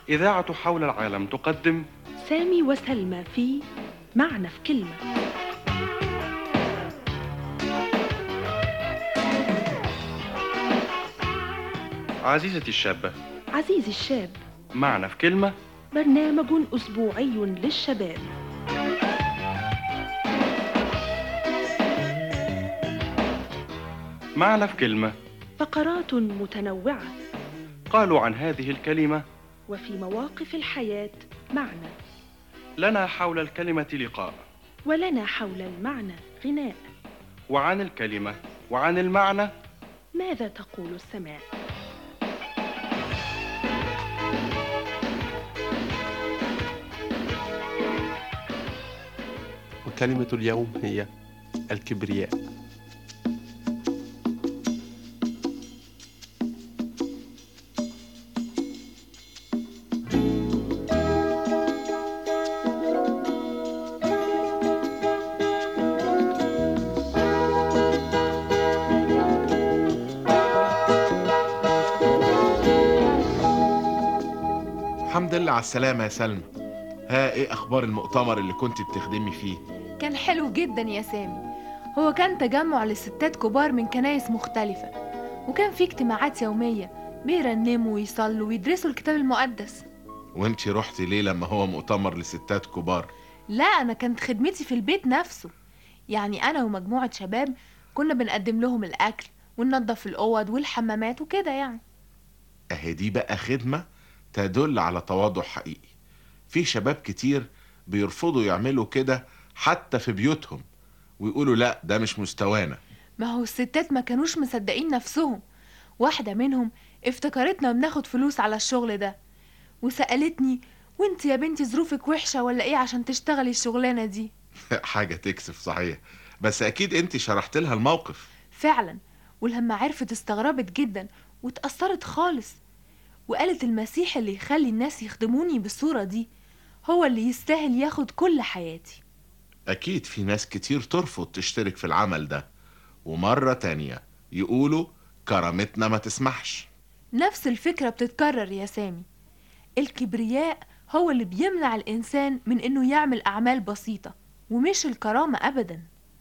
إذاعة حول العالم تقدم سامي وسلمى في معنى في كلمة. عزيزتي الشابة، عزيزي الشاب، معنى في كلمة. برنامج أسبوعي للشباب. معنى في كلمة. فقرات متنوعة، قالوا عن هذه الكلمة: وفي مواقف الحياة معنى، لنا حول الكلمة لقاء، ولنا حول المعنى غناء. وعن الكلمة وعن المعنى ماذا تقول السماء؟ وكلمة اليوم هي الكبرياء. الحمد لله على السلامة يا سلمى. ها ايه اخبار المؤتمر اللي كنت بتخدمي فيه؟ كان حلو جدا يا سامي. هو كان تجمع لستات كبار من كنايس مختلفة، وكان في اجتماعات يومية بيرنموا ويصلوا ويدرسوا الكتاب المقدس. وانتي رحتي ليه لما هو مؤتمر لستات كبار؟ لا، أنا كانت خدمتي في البيت نفسه. يعني أنا ومجموعة شباب كنا بنقدم لهم الأكل وننظف الأوض والحمامات وكده يعني. اهي دي بقى خدمة تدل على تواضع حقيقي. في شباب كتير بيرفضوا يعملوا كده حتى في بيوتهم، ويقولوا لا ده مش مستوانا. ما هو الستات ما كانوش مصدقين نفسهم. واحدة منهم افتكرتنا بناخد فلوس على الشغل ده، وسألتني: وانت يا بنتي ظروفك وحشة ولا ايه عشان تشتغلي الشغلانة دي؟ حاجة تكسف صحيح، بس اكيد انتي شرحت لها الموقف. فعلا، ولما عرفت استغربت جدا واتأثرت خالص، وقالت المسيح اللي يخلي الناس يخدموني بالصورة دي هو اللي يستاهل ياخد كل حياتي. اكيد في ناس كتير ترفض تشترك في العمل ده، ومرة تانية يقولوا كرامتنا ما تسمحش. نفس الفكرة بتتكرر يا سامي. الكبرياء هو اللي بيمنع الإنسان من إنه يعمل أعمال بسيطة، ومش الكرامة أبدا.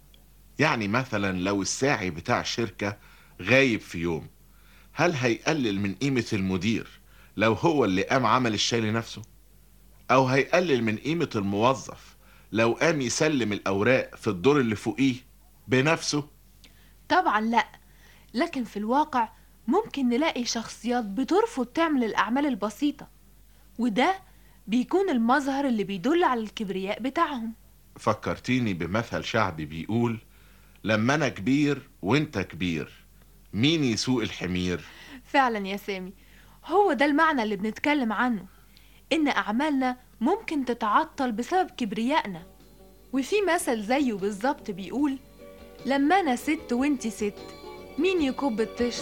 يعني مثلا لو الساعي بتاع شركة غايب في يوم، هل هيقلل من قيمة المدير لو هو اللي قام عمل الشاي لنفسه؟ أو هيقلل من قيمة الموظف لو قام يسلم الأوراق في الدور اللي فوقيه بنفسه؟ طبعا لأ، لكن في الواقع ممكن نلاقي شخصيات بترفض تعمل الأعمال البسيطة، وده بيكون المظهر اللي بيدل على الكبرياء بتاعهم. فكرتيني بمثل شعبي بيقول: لما أنا كبير وانت كبير، مين يسوق الحمير؟ فعلا يا سامي، هو ده المعنى اللي بنتكلم عنه، إن أعمالنا ممكن تتعطل بسبب كبريائنا. وفي مثل زيه بالظبط بيقول: لما أنا ست وانتي ست، مين يكب الطشت؟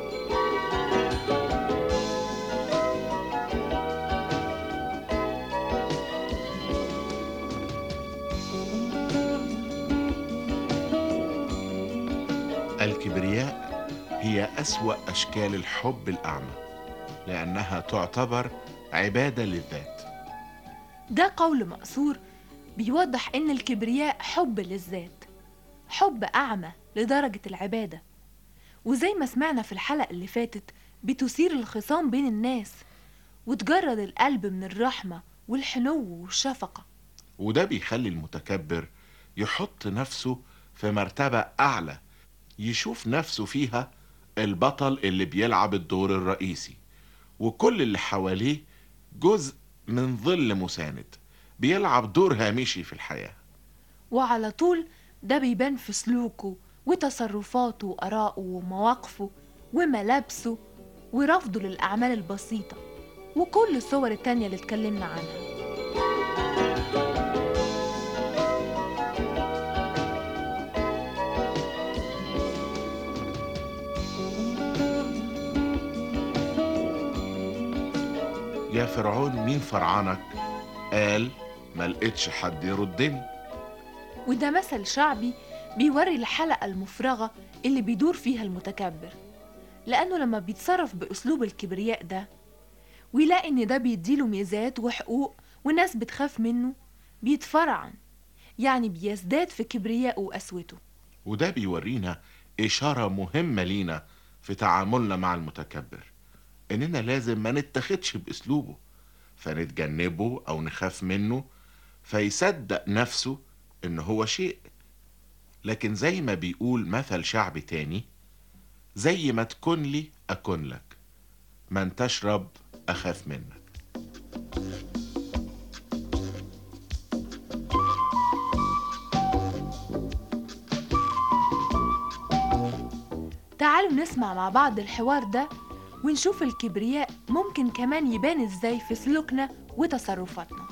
الكبرياء هي أسوأ أشكال الحب الأعمى، لأنها تعتبر عبادة للذات. ده قول مقصور بيوضح إن الكبرياء حب للذات، حب أعمى لدرجة العبادة. وزي ما سمعنا في الحلقة اللي فاتت، بتثير الخصام بين الناس وتجرد القلب من الرحمة والحنو والشفقة. وده بيخلي المتكبر يحط نفسه في مرتبة أعلى، يشوف نفسه فيها البطل اللي بيلعب الدور الرئيسي، وكل اللي حواليه جزء من ظل مساند بيلعب دور هامشي في الحياة. وعلى طول ده بيبان في سلوكه وتصرفاته وآرائه ومواقفه وملابسه ورفضه للأعمال البسيطة وكل الصور التانية اللي اتكلمنا عنها. يا فرعون مين فرعانك؟ قال: ما لقيتش حد يردني. وده مثل شعبي بيوري الحلقة المفرغة اللي بيدور فيها المتكبر، لأنه لما بيتصرف بأسلوب الكبرياء ده ويلاقي إن ده بيديله ميزات وحقوق وناس بتخاف منه، بيتفرعن، يعني بيزداد في كبريائه وقسوته. وده بيورينا إشارة مهمة لينا في تعاملنا مع المتكبر، إننا لازم ما نتخدش بأسلوبه فنتجنبه أو نخاف منه فيصدق نفسه إن هو شيء. لكن زي ما بيقول مثل شعبي تاني: زي ما تكون لي أكون لك، من تشرب أخاف منك. تعالوا نسمع مع بعض الحوار ده ونشوف الكبرياء ممكن كمان يبان ازاي في سلوكنا وتصرفاتنا.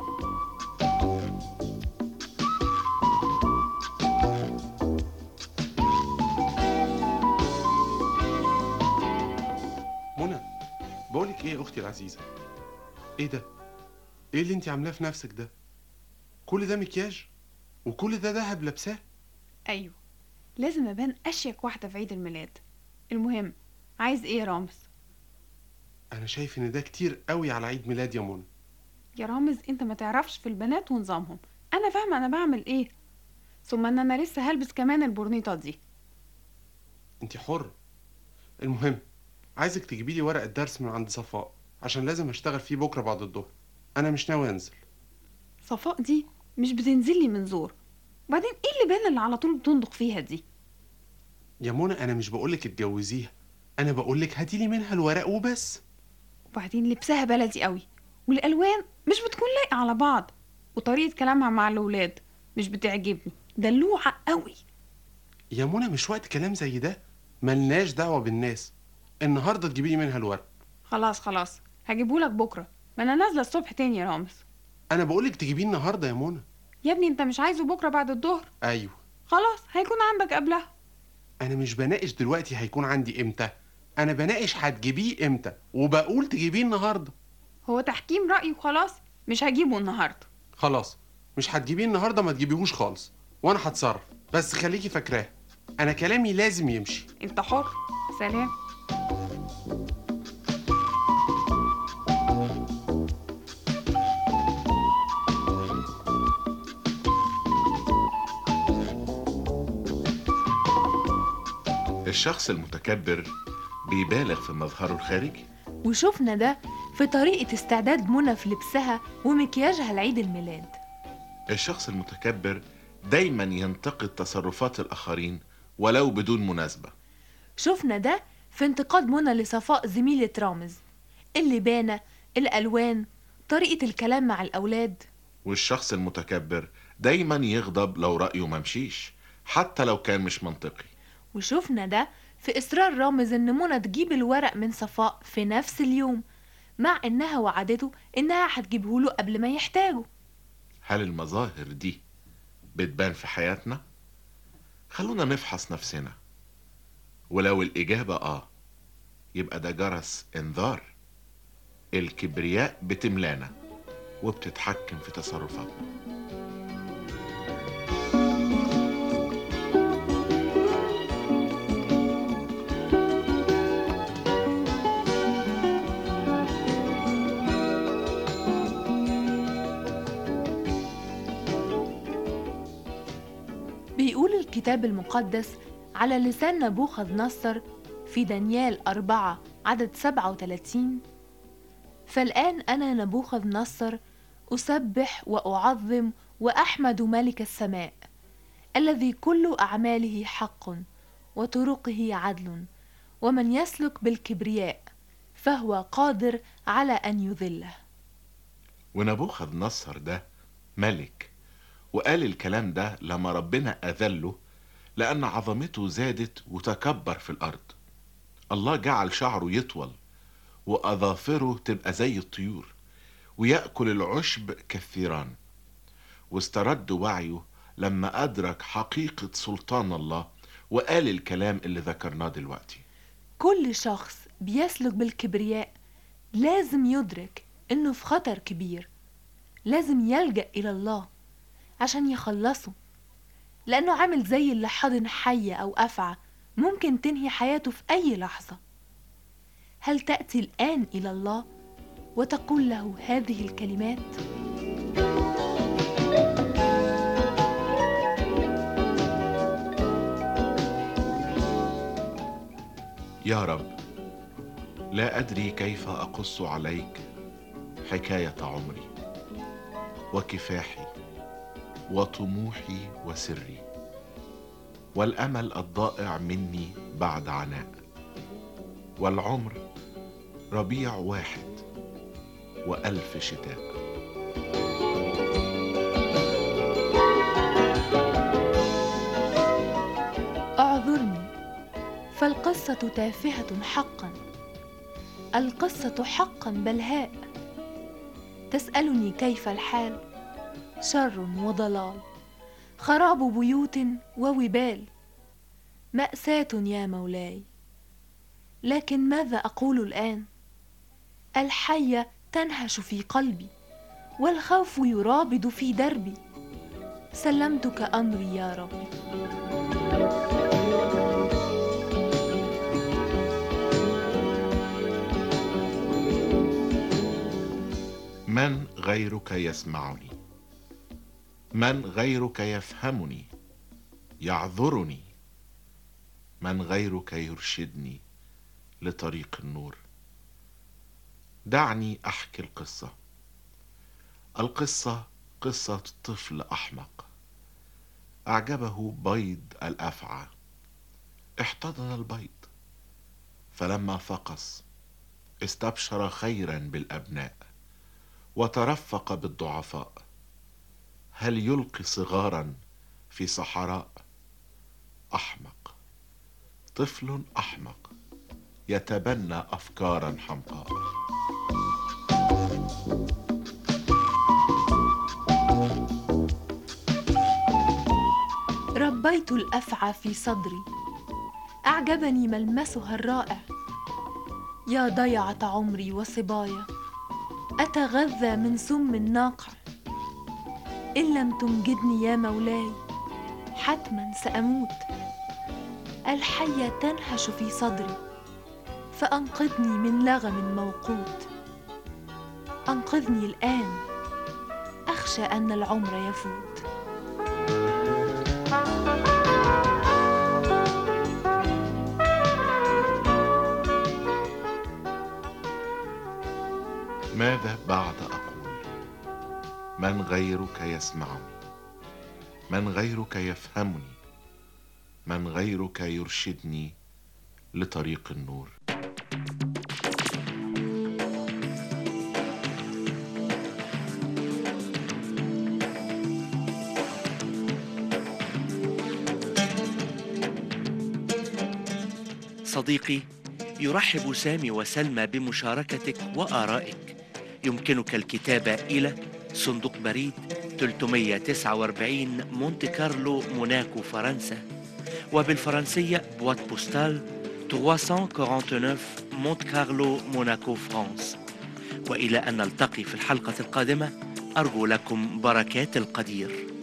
منى، بقولك ايه يا اختي العزيزه؟ ايه ده؟ ايه اللي انت عاملاه في نفسك ده؟ كل ده مكياج وكل ده دهب لابساه؟ ايوه، لازم ابان اشيك واحده في عيد الميلاد. المهم، عايز ايه يا رامز؟ انا شايف ان ده كتير قوي على عيد ميلاد يا منى. يا رامز، انت ما تعرفش في البنات ونظامهم. انا فاهمه انا بعمل ايه، ثم ان انا لسه هلبس كمان البورنيطه دي. انت حر. المهم، عايزك تجيبي لي ورق الدرس من عند صفاء عشان لازم اشتغل فيه بكره بعد الظهر. انا مش ناوي انزل. صفاء دي مش بتنزل لي من زور. وبعدين ايه اللي بان اللي على طول بتنضق فيها دي؟ يا منى، انا مش بقولك اتجوزيها، انا بقولك هاتي لي منها الورق وبس. وبعدين لبسها بلدي قوي، والالوان مش بتكون لايقه على بعض، وطريقه كلامها مع الاولاد مش بتعجبني، دلوعه قوي. يا منى، مش وقت كلام زي ده، ملناش دعوه بالناس. النهارده تجيبي لي منها الورق. خلاص هجيبهولك بكره، ما انا نازله الصبح تاني يا رامز. انا بقولك تجيبيه النهارده يا منى. يا ابني انت مش عايزه بكره بعد الظهر؟ ايوه. خلاص هيكون عندك قبلها. انا مش بناقش دلوقتي هيكون عندي امتى، انا بناقش هتجيبيه امتى، وبقول تجيبيه النهارده. هو تحكيم رأيي وخلاص، مش هجيبه النهارده. خلاص، مش هتجيبيه النهارده، ما تجيبيهوش خالص وانا هتصرف، بس خليكي فاكراه انا كلامي لازم يمشي. انت حر. سلام. الشخص المتكبر بيبالغ في مظهره الخارجي، وشوفنا ده في طريقة استعداد منى في لبسها ومكياجها لعيد الميلاد. الشخص المتكبر دايما ينتقد تصرفات الآخرين ولو بدون مناسبة. شوفنا ده في انتقاد منى لصفاء زميلة رامز، اللبانة، الألوان، طريقة الكلام مع الأولاد. والشخص المتكبر دايما يغضب لو رأيه ممشيش حتى لو كان مش منطقي. وشوفنا ده في إصرار رامز إن منى تجيب الورق من صفاء في نفس اليوم، مع إنها وعدته إنها هتجيبهوله قبل ما يحتاجه. هل المظاهر دي بتبان في حياتنا؟ خلونا نفحص نفسنا، ولو الإجابة يبقى ده جرس إنذار. الكبرياء بتملانا وبتتحكم في تصرفاتنا. بيقول الكتاب المقدس على لسان نبوخذ نصر في دانيال 4 عدد 37: فالآن أنا نبوخذ نصر أسبح وأعظم وأحمد ملك السماء الذي كل أعماله حق وطرقه عدل، ومن يسلك بالكبرياء فهو قادر على أن يذله. ونبوخذ نصر ده ملك، وقال الكلام ده لما ربنا أذله لأن عظمته زادت وتكبر في الأرض. الله جعل شعره يطول وأظافره تبقى زي الطيور ويأكل العشب كالثيران، واسترد وعيه لما أدرك حقيقة سلطان الله وقال الكلام اللي ذكرناه دلوقتي. كل شخص بيسلك بالكبرياء لازم يدرك إنه في خطر كبير، لازم يلجأ إلى الله عشان يخلصه، لأنه عامل زي اللي حاضن حية أو أفعى ممكن تنهي حياته في أي لحظة. هل تأتي الآن إلى الله وتقول له هذه الكلمات؟ يا رب، لا أدري كيف أقص عليك حكاية عمري وكفاحي وطموحي وسري والأمل الضائع مني بعد عناء، والعمر ربيع واحد وألف شتاء. اعذرني، فالقصة تافهة حقا، القصة حقا بلهاء. تسألني كيف الحال؟ شر وضلال، خراب بيوت ووبال، مأساة يا مولاي. لكن ماذا أقول الآن؟ الحية تنهش في قلبي، والخوف يرابد في دربي. سلمتك أمري يا ربي. من غيرك يسمعني؟ من غيرك يفهمني يعذرني؟ من غيرك يرشدني لطريق النور؟ دعني أحكي القصة. القصة قصة طفل أحمق أعجبه بيض الأفعى، احتضن البيض، فلما فقس استبشر خيرا بالأبناء وترفق بالضعفاء. هل يلقي صغارا في صحراء؟ أحمق، طفل أحمق يتبنى أفكارا حمقاء. ربيت الأفعى في صدري، أعجبني ملمسها الرائع. يا ضيعة عمري وصبايا، أتغذى من سم ناقع. إن لم تنجدني يا مولاي حتما سأموت. الحية تنهش في صدري، فأنقذني من لغم موقوت. أنقذني الآن، أخشى أن العمر يفوت. ماذا بعد أقول؟ من غيرك يسمعني؟ من غيرك يفهمني؟ من غيرك يرشدني لطريق النور؟ صديقي، يرحب سامي وسلمى بمشاركتك وآرائك. يمكنك الكتابة إلى صندوق بريد 349 مونte كارلو موناكو فرنسا، وبالفرنسية بوات بوستال 349 مونte كارلو موناكو فرانس. وإلى أن نلتقي في الحلقة القادمة، أرجو لكم بركات القدير.